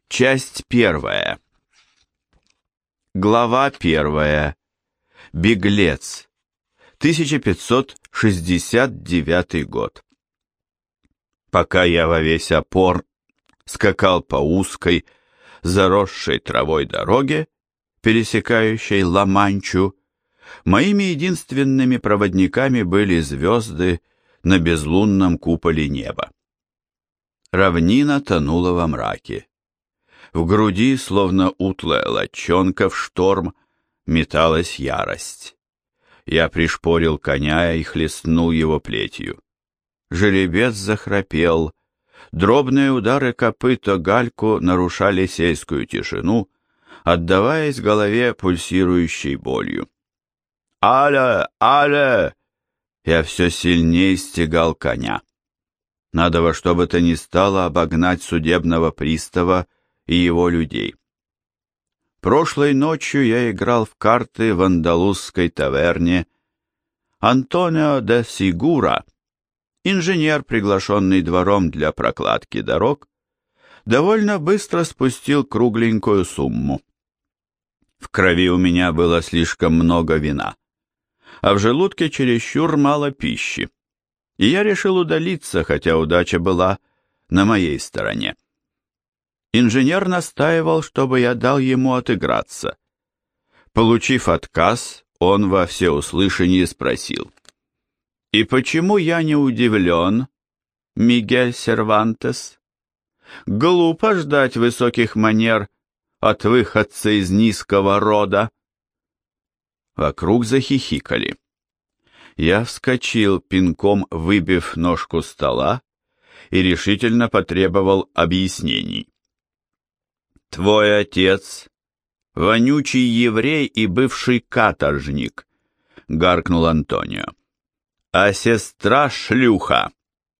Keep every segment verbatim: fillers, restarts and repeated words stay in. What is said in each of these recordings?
Часть первая. Глава первая. Беглец. тысяча пятьсот шестьдесят девятый год. Пока я во весь опор скакал по узкой, заросшей травой дороге, пересекающей Ла-Манчу, моими единственными проводниками были звезды на безлунном куполе неба. Равнина тонула во мраке. В груди, словно утлая лочонка в шторм, металась ярость. Я пришпорил коня и хлестнул его плетью. Жеребец захрапел. Дробные удары копыта гальку нарушали сельскую тишину, отдаваясь голове пульсирующей болью. «Аля! Аля!» Я все сильнее стегал коня. Надо во что бы то ни стало обогнать судебного пристава и его людей. Прошлой ночью я играл в карты в андалузской таверне. Антонио де Сигура, инженер, приглашенный двором для прокладки дорог, довольно быстро спустил кругленькую сумму. В крови у меня было слишком много вина, а в желудке чересчур мало пищи, и я решил удалиться, хотя удача была на моей стороне. Инженер настаивал, чтобы я дал ему отыграться. Получив отказ, он во всеуслышание спросил: «И почему я не удивлен, Мигель Сервантес? Глупо ждать высоких манер от выходца из низкого рода». Вокруг захихикали. Я вскочил, пинком выбив ножку стола, и решительно потребовал объяснений. «Твой отец — вонючий еврей и бывший каторжник», — гаркнул Антонио. «А сестра — шлюха».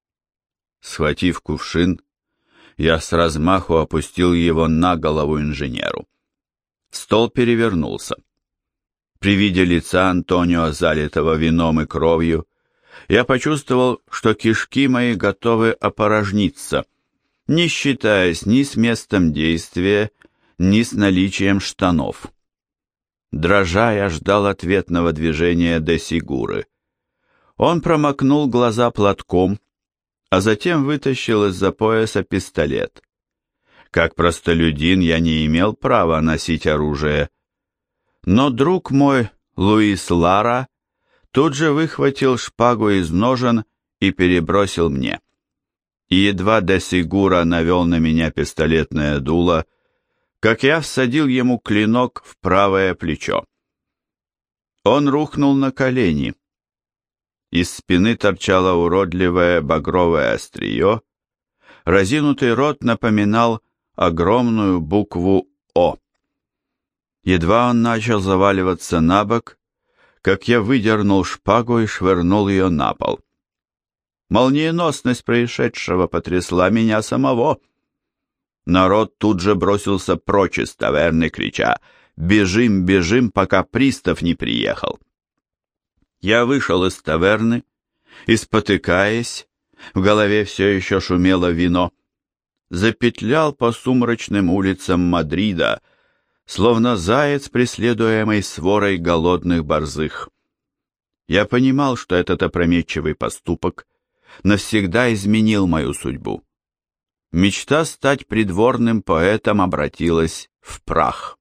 Схватив кувшин, я с размаху опустил его на голову инженеру. Стол перевернулся. При виде лица Антонио, залитого вином и кровью, я почувствовал, что кишки мои готовы опорожниться, не считаясь ни с местом действия, ни с наличием штанов. Дрожа, я ждал ответного движения де Сигуры. Он промокнул глаза платком, а затем вытащил из-за пояса пистолет. Как простолюдин я не имел права носить оружие, но друг мой, Луис Лара, тут же выхватил шпагу из ножен и перебросил мне. И едва де Сигура навел на меня пистолетное дуло, как я всадил ему клинок в правое плечо. Он рухнул на колени. Из спины торчало уродливое багровое острие, разинутый рот напоминал огромную букву «О». Едва он начал заваливаться на бок, как я выдернул шпагу и швырнул ее на пол. Молниеносность происшедшего потрясла меня самого. Народ тут же бросился прочь из таверны, крича: «Бежим, бежим, пока пристав не приехал!» Я вышел из таверны и, спотыкаясь, в голове все еще шумело вино, запетлял по сумрачным улицам Мадрида, словно заяц, преследуемый сворой голодных борзых. Я понимал, что этот опрометчивый поступок навсегда изменил мою судьбу. Мечта стать придворным поэтом обратилась в прах.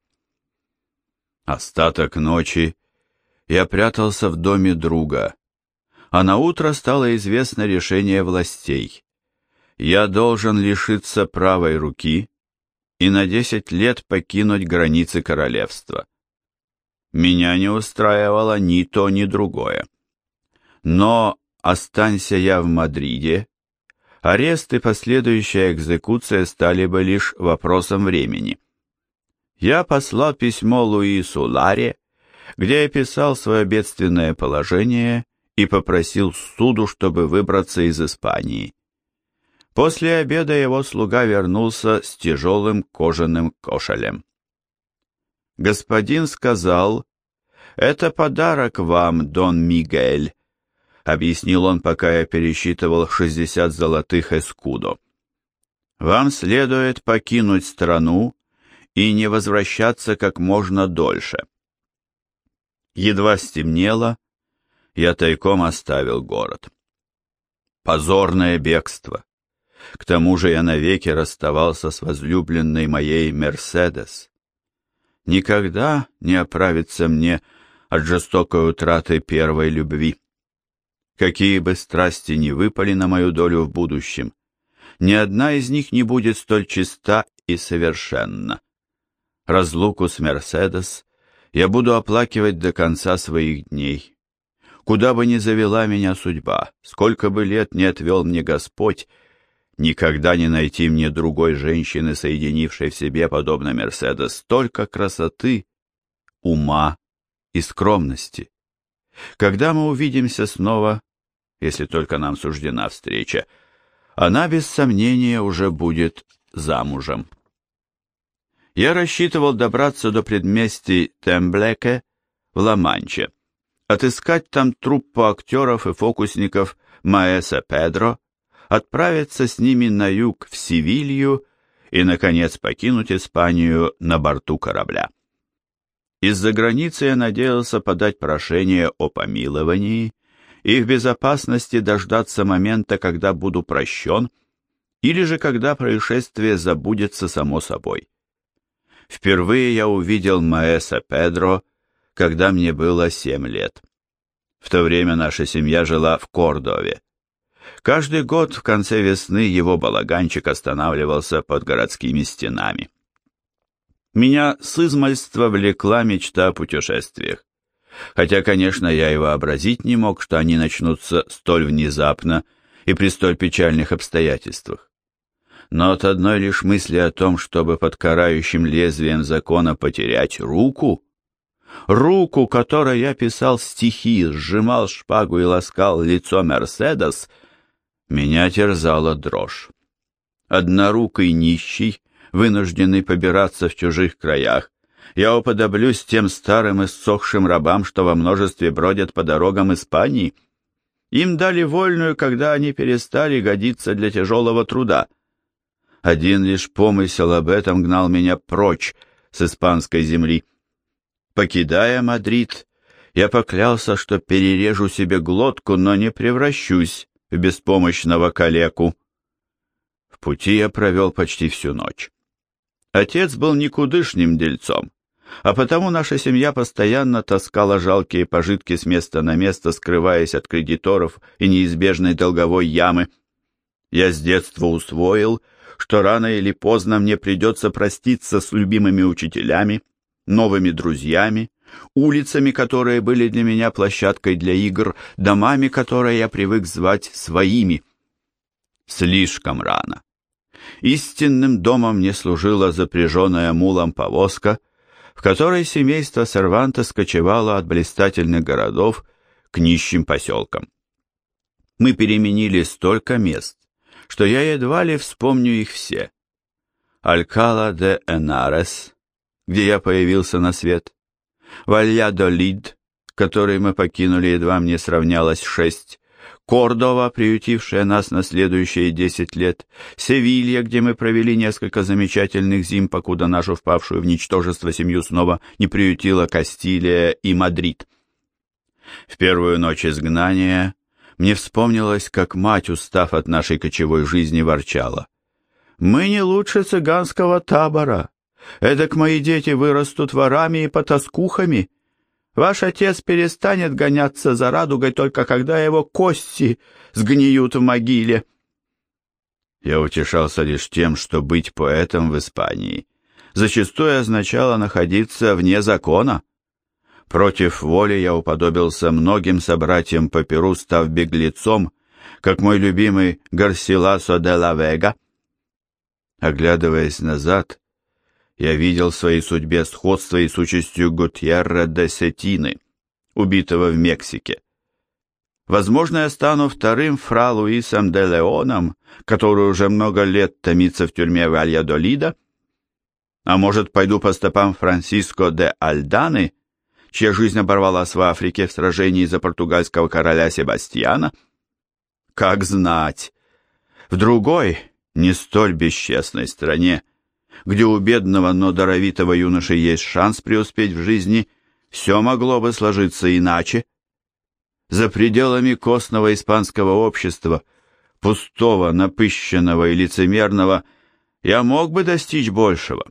Остаток ночи я прятался в доме друга, а наутро стало известно решение властей. Я должен лишиться правой руки и на десять лет покинуть границы королевства. Меня не устраивало ни то, ни другое. Но останься я в Мадриде, арест и последующая экзекуция стали бы лишь вопросом времени. Я послал письмо Луису Ларе, где я писал свое бедственное положение и попросил суду, чтобы выбраться из Испании. После обеда его слуга вернулся с тяжелым кожаным кошелем. «Господин сказал, это подарок вам, Дон Мигель», — объяснил он, пока я пересчитывал шестьдесят золотых эскудо. Вам следует покинуть страну и не возвращаться как можно дольше. Едва стемнело, я тайком оставил город. Позорное бегство. К тому же я навеки расставался с возлюбленной моей Мерседес. Никогда не оправиться мне от жестокой утраты первой любви. Какие бы страсти ни выпали на мою долю в будущем, ни одна из них не будет столь чиста и совершенна. Разлуку с Мерседес я буду оплакивать до конца своих дней. Куда бы ни завела меня судьба, сколько бы лет не отвел мне Господь, никогда не найти мне другой женщины, соединившей в себе, подобно Мерседес, столько красоты, ума и скромности. Когда мы увидимся снова, если только нам суждена встреча, она без сомнения уже будет замужем. Я рассчитывал добраться до предместий Темблеке в Ла-Манче, отыскать там труппу актеров и фокусников Маэса Педро, отправиться с ними на юг в Севилью и, наконец, покинуть Испанию на борту корабля. Из-за границы я надеялся подать прошение о помиловании и в безопасности дождаться момента, когда буду прощен, или же когда происшествие забудется само собой. Впервые я увидел Маэса Педро, когда мне было семь лет. В то время наша семья жила в Кордове. Каждый год в конце весны его балаганчик останавливался под городскими стенами. Меня с измальства влекла мечта о путешествиях, хотя, конечно, я и вообразить не мог, что они начнутся столь внезапно и при столь печальных обстоятельствах. Но от одной лишь мысли о том, чтобы под карающим лезвием закона потерять руку, руку, которой я писал стихи, сжимал шпагу и ласкал лицо Мерседес, меня терзала дрожь. Однорукий нищий, вынужденный побираться в чужих краях, я уподоблюсь тем старым иссохшим рабам, что во множестве бродят по дорогам Испании. Им дали вольную, когда они перестали годиться для тяжелого труда. Один лишь помысел об этом гнал меня прочь с испанской земли. Покидая Мадрид, я поклялся, что перережу себе глотку, но не превращусь в беспомощного калеку. В пути я провел почти всю ночь. Отец был никудышним дельцом, а потому наша семья постоянно таскала жалкие пожитки с места на место, скрываясь от кредиторов и неизбежной долговой ямы. Я с детства усвоил, что рано или поздно мне придется проститься с любимыми учителями, новыми друзьями, улицами, которые были для меня площадкой для игр, домами, которые я привык звать своими. Слишком рано. Истинным домом мне служила запряженная мулом повозка, в которой семейство Сервантес кочевало от блистательных городов к нищим поселкам. Мы переменили столько мест, что я едва ли вспомню их все. Алькала де Энарес, где я появился на свет, Вальядолид, который мы покинули, едва мне сравнялось шесть, Кордова, приютившая нас на следующие десять лет, Севилья, где мы провели несколько замечательных зим, покуда нашу впавшую в ничтожество семью снова не приютила Кастилия и Мадрид. В первую ночь изгнания мне вспомнилось, как мать, устав от нашей кочевой жизни, ворчала: «Мы не лучше цыганского табора. Эдак мои дети вырастут ворами и потаскухами. Ваш отец перестанет гоняться за радугой только когда его кости сгниют в могиле». Я утешался лишь тем, что быть поэтом в Испании зачастую означало находиться вне закона. Против воли я уподобился многим собратьям по перу, став беглецом, как мой любимый Гарсиласо де ла Вега. Оглядываясь назад, я видел в своей судьбе сходство и с участью Гутьерре де Сетины, убитого в Мексике. Возможно, я стану вторым фра Луисом де Леоном, который уже много лет томится в тюрьме Вальядолида, а может, пойду по стопам Франсиско де Альданы, чья жизнь оборвалась в Африке в сражении за португальского короля Себастьяна? Как знать! В другой, не столь бесчестной стране, где у бедного, но даровитого юноши есть шанс преуспеть в жизни, все могло бы сложиться иначе. За пределами костного испанского общества, пустого, напыщенного и лицемерного, я мог бы достичь большего.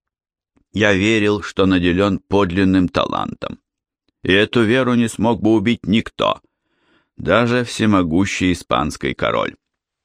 Я верил, что наделен подлинным талантом, и эту веру не смог бы убить никто, даже всемогущий испанский король.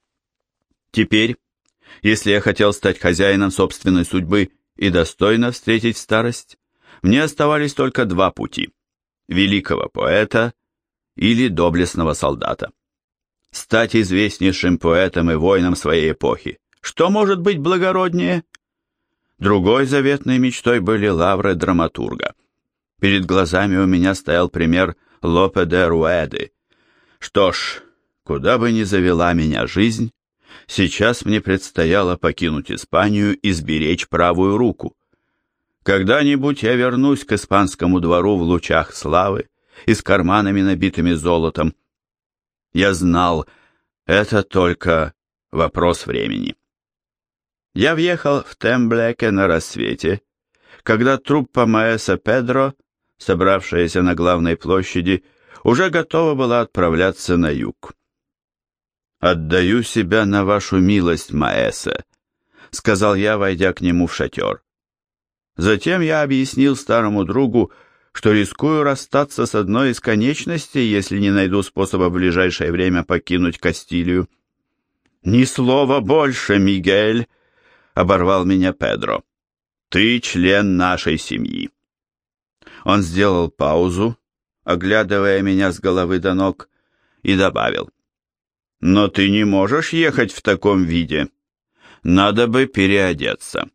Теперь, если я хотел стать хозяином собственной судьбы и достойно встретить старость, мне оставались только два пути – великого поэта или доблестного солдата. Стать известнейшим поэтом и воином своей эпохи. Что может быть благороднее? Другой заветной мечтой были лавры драматурга. Перед глазами у меня стоял пример Лопе де Руэды. Что ж, куда бы ни завела меня жизнь, сейчас мне предстояло покинуть Испанию и сберечь правую руку. Когда-нибудь я вернусь к испанскому двору в лучах славы и с карманами, набитыми золотом. Я знал, это только вопрос времени. Я въехал в Темблеке на рассвете, когда труппа маэса Педро, собравшаяся на главной площади, уже готова была отправляться на юг. «Отдаю себя на вашу милость, маэсе», — сказал я, войдя к нему в шатер. Затем я объяснил старому другу, что рискую расстаться с одной из конечностей, если не найду способа в ближайшее время покинуть Кастилию. «Ни слова больше, Мигель», — оборвал меня Педро. «Ты член нашей семьи». Он сделал паузу, оглядывая меня с головы до ног, и добавил: «Но ты не можешь ехать в таком виде. Надо бы переодеться».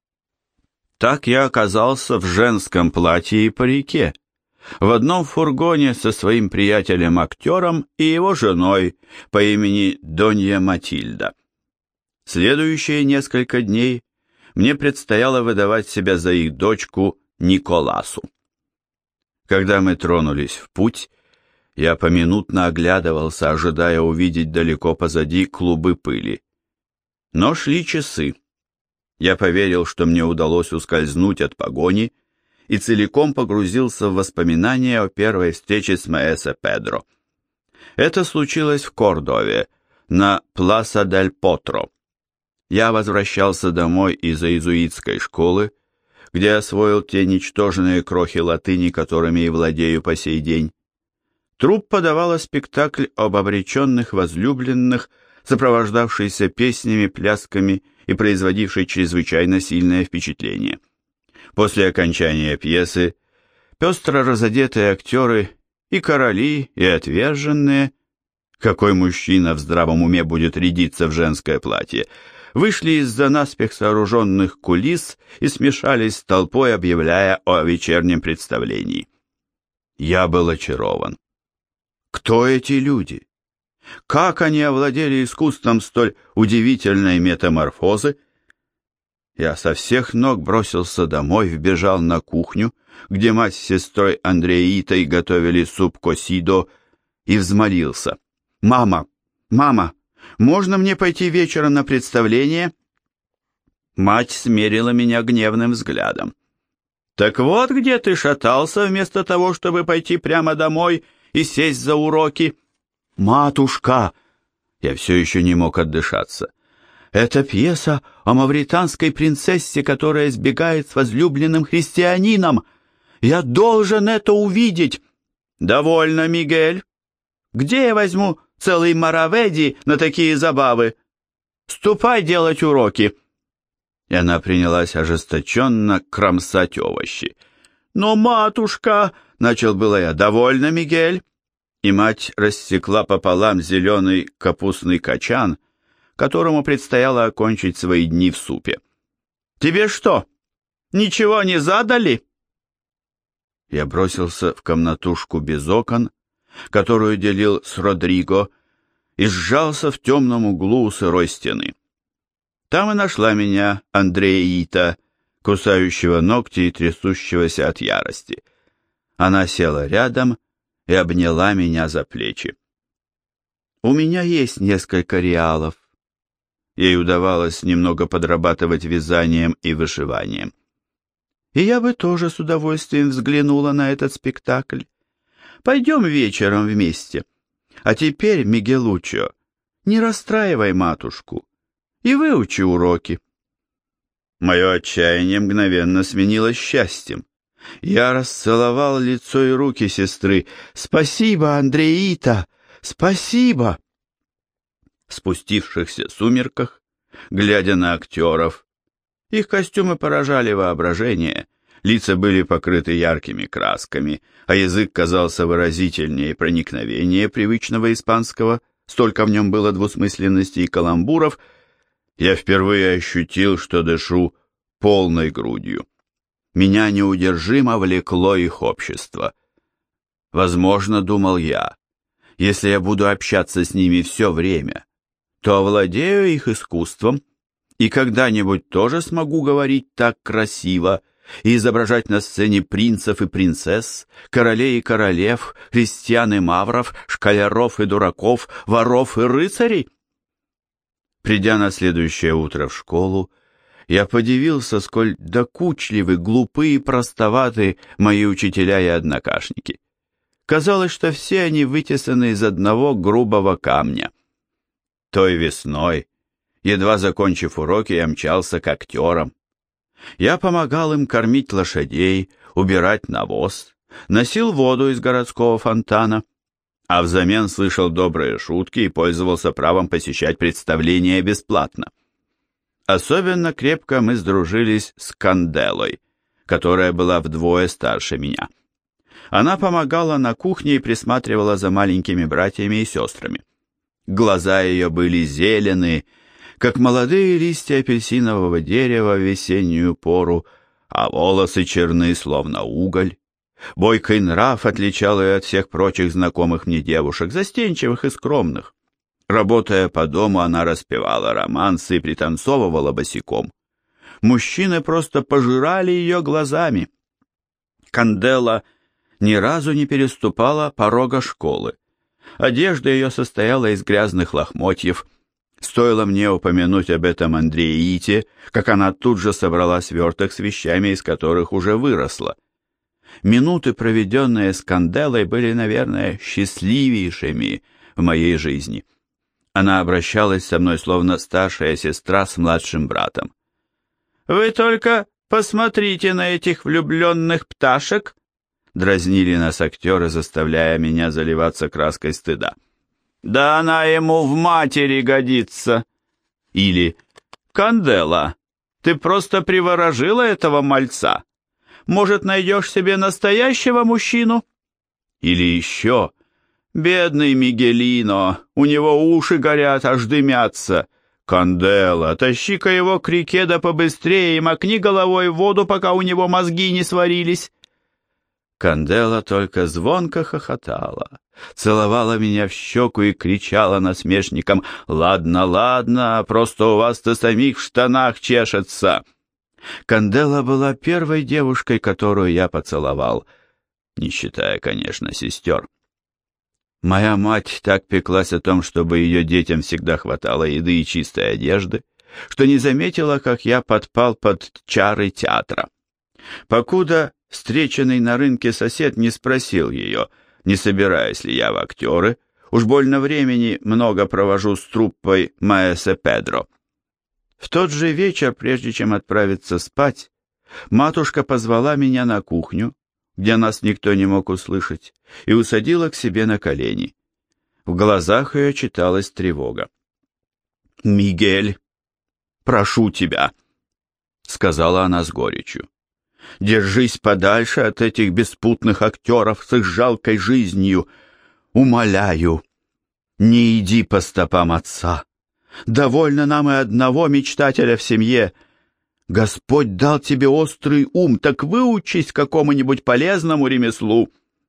Так я оказался в женском платье и парике, в одном фургоне со своим приятелем-актером и его женой по имени Донья Матильда. Следующие несколько дней мне предстояло выдавать себя за их дочку Николасу. Когда мы тронулись в путь, я поминутно оглядывался, ожидая увидеть далеко позади клубы пыли. Но шли часы. Я поверил, что мне удалось ускользнуть от погони, и целиком погрузился в воспоминания о первой встрече с маэсе Педро. Это случилось в Кордове, на Пласа дель Потро. Я возвращался домой из иезуитской школы, где освоил те ничтожные крохи латыни, которыми и владею по сей день. Труппа давала спектакль об обреченных возлюбленных, сопровождавшийся песнями, плясками и производивший чрезвычайно сильное впечатление. После окончания пьесы пестро разодетые актеры, и короли, и отверженные, какой мужчина в здравом уме будет рядиться в женское платье, вышли из-за наспех сооруженных кулис и смешались с толпой, объявляя о вечернем представлении. Я был очарован. Кто эти люди? Как они овладели искусством столь удивительной метаморфозы? Я со всех ног бросился домой, вбежал на кухню, где мать с сестрой Андреитой готовили суп косидо, и взмолился: «Мама, мама, можно мне пойти вечером на представление?» Мать смерила меня гневным взглядом. «Так вот где ты шатался вместо того, чтобы пойти прямо домой и сесть за уроки?» «Матушка!» Я все еще не мог отдышаться. «Это пьеса о мавританской принцессе, которая сбегает с возлюбленным христианином. Я должен это увидеть!» «Довольно, Мигель. Где я возьму целый мараведи на такие забавы? Ступай делать уроки!» И она принялась ожесточенно кромсать овощи. «Но, матушка!» — начал было я. «Довольно, Мигель!» И мать рассекла пополам зеленый капустный качан, которому предстояло окончить свои дни в супе. «Тебе что, ничего не задали?» Я бросился в комнатушку без окон, которую делил с Родриго, и сжался в темном углу у сырой стены. Там и нашла меня Андреита, кусающего ногти и трясущегося от ярости. Она села рядом и обняла меня за плечи. «У меня есть несколько реалов. ей удавалось немного подрабатывать вязанием и вышиванием. И я бы тоже с удовольствием взглянула на этот спектакль. Пойдем вечером вместе. А теперь, Мигелуччо, не расстраивай матушку и выучи уроки. Мое отчаяние мгновенно сменилось счастьем. Я расцеловал лицо и руки сестры. «Спасибо, Андреита! Спасибо!» В спустившихся сумерках, глядя на актеров, их костюмы поражали воображение, лица были покрыты яркими красками, а язык казался выразительнее и проникновеннее привычного испанского, столько в нем было двусмысленности и каламбуров, я впервые ощутил, что дышу полной грудью. Меня неудержимо влекло их общество. Возможно, думал я, если я буду общаться с ними все время, то овладею их искусством и когда-нибудь тоже смогу говорить так красиво и изображать на сцене принцев и принцесс, королей и королев, христиан и мавров, школяров и дураков, воров и рыцарей. Придя на следующее утро в школу, я подивился, сколь докучливы, глупы и простоваты мои учителя и однокашники. Казалось, что все они вытесаны из одного грубого камня. Той весной, едва закончив уроки, я мчался к актерам. Я помогал им кормить лошадей, убирать навоз, носил воду из городского фонтана, а взамен слышал добрые шутки и пользовался правом посещать представления бесплатно. Особенно крепко мы сдружились с Канделой, которая была вдвое старше меня. Она помогала на кухне и присматривала за маленькими братьями и сестрами. Глаза ее были зеленые, как молодые листья апельсинового дерева в весеннюю пору, а волосы черны, словно уголь. Бойкий нрав отличал ее от всех прочих знакомых мне девушек, застенчивых и скромных. Работая по дому, она распевала романсы и пританцовывала босиком. Мужчины просто пожирали ее глазами. Кандела ни разу не переступала порога школы. Одежда ее состояла из грязных лохмотьев. Стоило мне упомянуть об этом Андреите, как она тут же собрала сверток с вещами, из которых уже выросла. Минуты, проведенные с Канделой, были, наверное, счастливейшими в моей жизни. Она обращалась со мной, словно старшая сестра с младшим братом. «Вы только посмотрите на этих влюбленных пташек!» Дразнили нас актеры, заставляя меня заливаться краской стыда. «Да она ему в матери годится!» Или «Кандела, ты просто приворожила этого мальца! Может, найдешь себе настоящего мужчину?» Или еще «Бедный Мигелино, у него уши горят, аж дымятся. Кандела, тащи-ка его к реке да побыстрее и макни головой в воду, пока у него мозги не сварились». Кандела только звонко хохотала, целовала меня в щеку и кричала насмешником: «Ладно, ладно, просто у вас-то самих в штанах чешется». Кандела была первой девушкой, которую я поцеловал, не считая, конечно, сестер. Моя мать так пеклась о том, чтобы ее детям всегда хватало еды и чистой одежды, что не заметила, как я подпал под чары театра. Покуда встреченный на рынке сосед не спросил ее, не собираюсь ли я в актеры, уж больно времени много провожу с труппой Маэсе Педро. В тот же вечер, прежде чем отправиться спать, матушка позвала меня на кухню, где нас никто не мог услышать, и усадила к себе на колени. В глазах ее читалась тревога. «Мигель, прошу тебя», — сказала она с горечью, — «держись подальше от этих беспутных актеров с их жалкой жизнью. Умоляю, не иди по стопам отца. Довольно нам и одного мечтателя в семье. Господь дал тебе острый ум, так выучись какому-нибудь полезному ремеслу».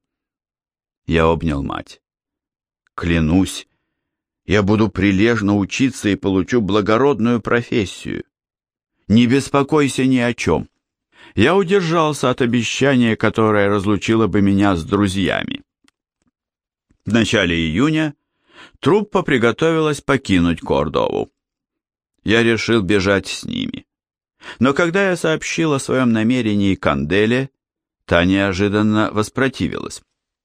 Я обнял мать. «Клянусь, я буду прилежно учиться и получу благородную профессию. Не беспокойся ни о чем». Я удержался от обещания, которое разлучило бы меня с друзьями. В начале июня труппа приготовилась покинуть Кордову. я решил бежать с ними. Но когда я сообщил о своем намерении Канделе, та неожиданно воспротивилась.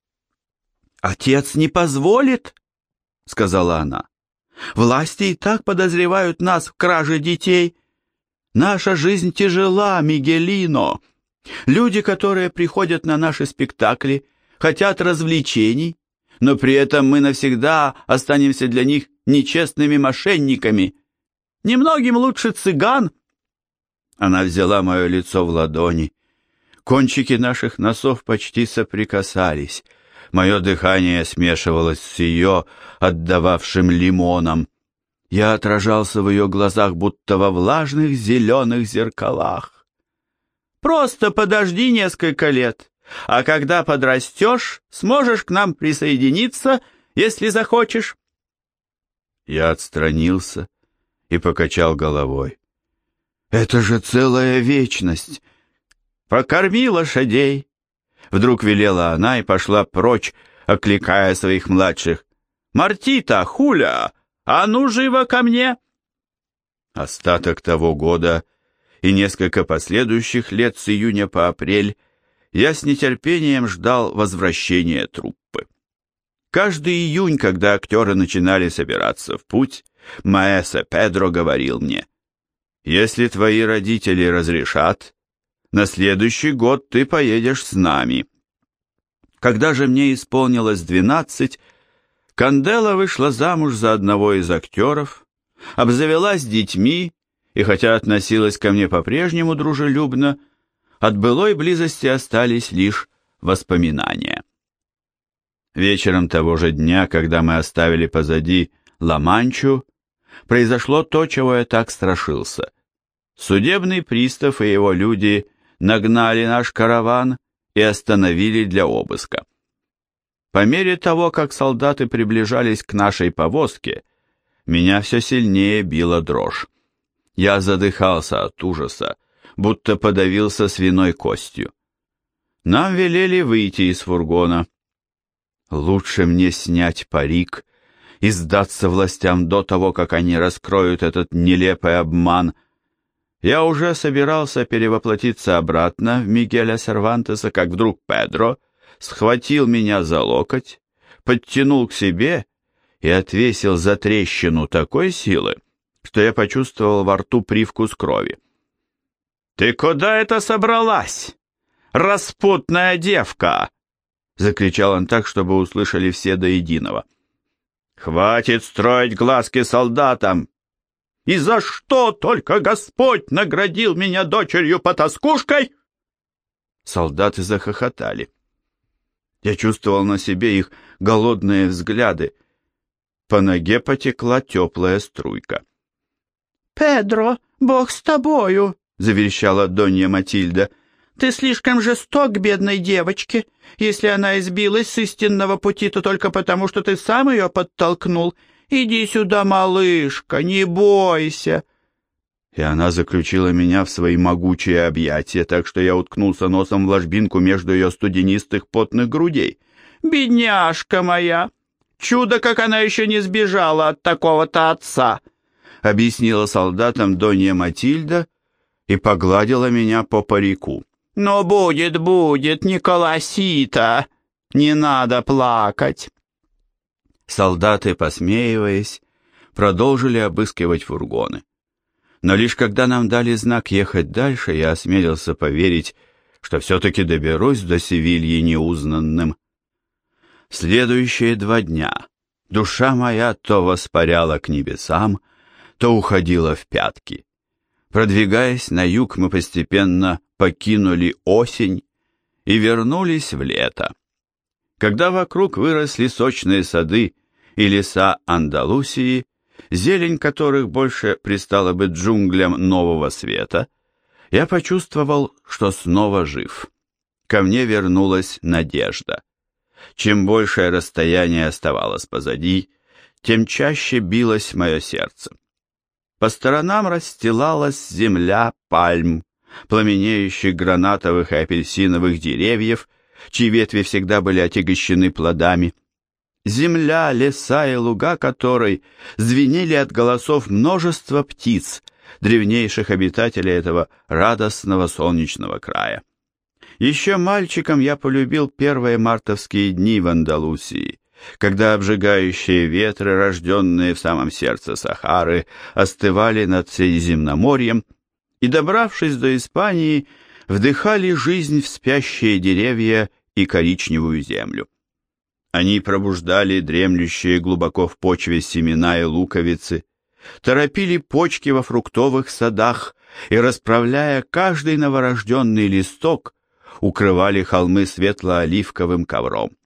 «Отец не позволит», — сказала она. «Власти и так подозревают нас в краже детей. Наша жизнь тяжела, Мигелино. Люди, которые приходят на наши спектакли, хотят развлечений, но при этом мы навсегда останемся для них нечестными мошенниками. Немногим лучше цыган». Она взяла мое лицо в ладони. Кончики наших носов почти соприкасались. Мое дыхание смешивалось с ее, отдававшим лимоном. Я отражался в ее глазах, будто во влажных зеленых зеркалах. «Просто подожди несколько лет, а когда подрастешь, сможешь к нам присоединиться, если захочешь». Я отстранился и покачал головой. «Это же целая вечность!» «Покорми лошадей!» Вдруг велела она и пошла прочь, окликая своих младших. «Мартита, Хуля, а ну живо ко мне!» Остаток того года и несколько последующих лет с июня по апрель я с нетерпением ждал возвращения труппы. Каждый июнь, когда актеры начинали собираться в путь, маэстро Педро говорил мне: «Если твои родители разрешат, на следующий год ты поедешь с нами». Когда же мне исполнилось двенадцать, Кандела вышла замуж за одного из актеров, обзавелась детьми и, хотя относилась ко мне по-прежнему дружелюбно, от былой близости остались лишь воспоминания. Вечером того же дня, когда мы оставили позади Ла-Манчу, произошло то, чего я так страшился. Судебный пристав и его люди нагнали наш караван и остановили для обыска. По мере того, как солдаты приближались к нашей повозке, меня все сильнее била дрожь. Я задыхался от ужаса, будто подавился свиной костью. Нам велели выйти из фургона. Лучше мне снять парик и сдаться властям до того, как они раскроют этот нелепый обман. Я уже собирался перевоплотиться обратно в Мигеля Сервантеса, как вдруг Педро схватил меня за локоть, подтянул к себе и отвесил за трещину такой силы, что я почувствовал во рту привкус крови. «Ты куда это собралась, распутная девка?» — закричал он так, чтобы услышали все до единого. «Хватит строить глазки солдатам! И за что только Господь наградил меня дочерью-потаскушкой?» Солдаты захохотали. Я чувствовал на себе их голодные взгляды. По ноге потекла теплая струйка. «Педро, Бог с тобою!» — заверещала Донья Матильда. «Ты слишком жесток к бедной девочке. Если она избилась с истинного пути, то только потому, что ты сам ее подтолкнул. Иди сюда, малышка, не бойся!» И она заключила меня в свои могучие объятия, так что я уткнулся носом в ложбинку между ее студенистых потных грудей. «Бедняжка моя! Чудо, как она еще не сбежала от такого-то отца!» — объяснила солдатам Донья Матильда и погладила меня по парику. «Но будет, будет, Николасита! Не надо плакать!» Солдаты, посмеиваясь, продолжили обыскивать фургоны. Но лишь когда нам дали знак ехать дальше, я осмелился поверить, что все-таки доберусь до Севильи неузнанным. Следующие два дня душа моя то воспаряла к небесам, то уходила в пятки. Продвигаясь на юг, мы постепенно покинули осень и вернулись в лето. Когда вокруг выросли сочные сады и леса Андалусии, зелень которых больше пристала бы джунглям Нового Света, я почувствовал, что снова жив. Ко мне вернулась надежда. Чем большее расстояние оставалось позади, тем чаще билось мое сердце. По сторонам расстилалась земля пальм, пламенеющих гранатовых и апельсиновых деревьев, чьи ветви всегда были отягощены плодами. земля, леса и луга которой звенели от голосов множества птиц, древнейших обитателей этого радостного солнечного края. Еще мальчиком я полюбил первые мартовские дни в Андалусии, когда обжигающие ветры, рожденные в самом сердце Сахары, остывали над Средиземноморьем и, добравшись до Испании, вдыхали жизнь в спящие деревья и коричневую землю. Они пробуждали дремлющие глубоко в почве семена и луковицы, торопили почки во фруктовых садах и, расправляя каждый новорожденный листок, укрывали холмы светло-оливковым ковром.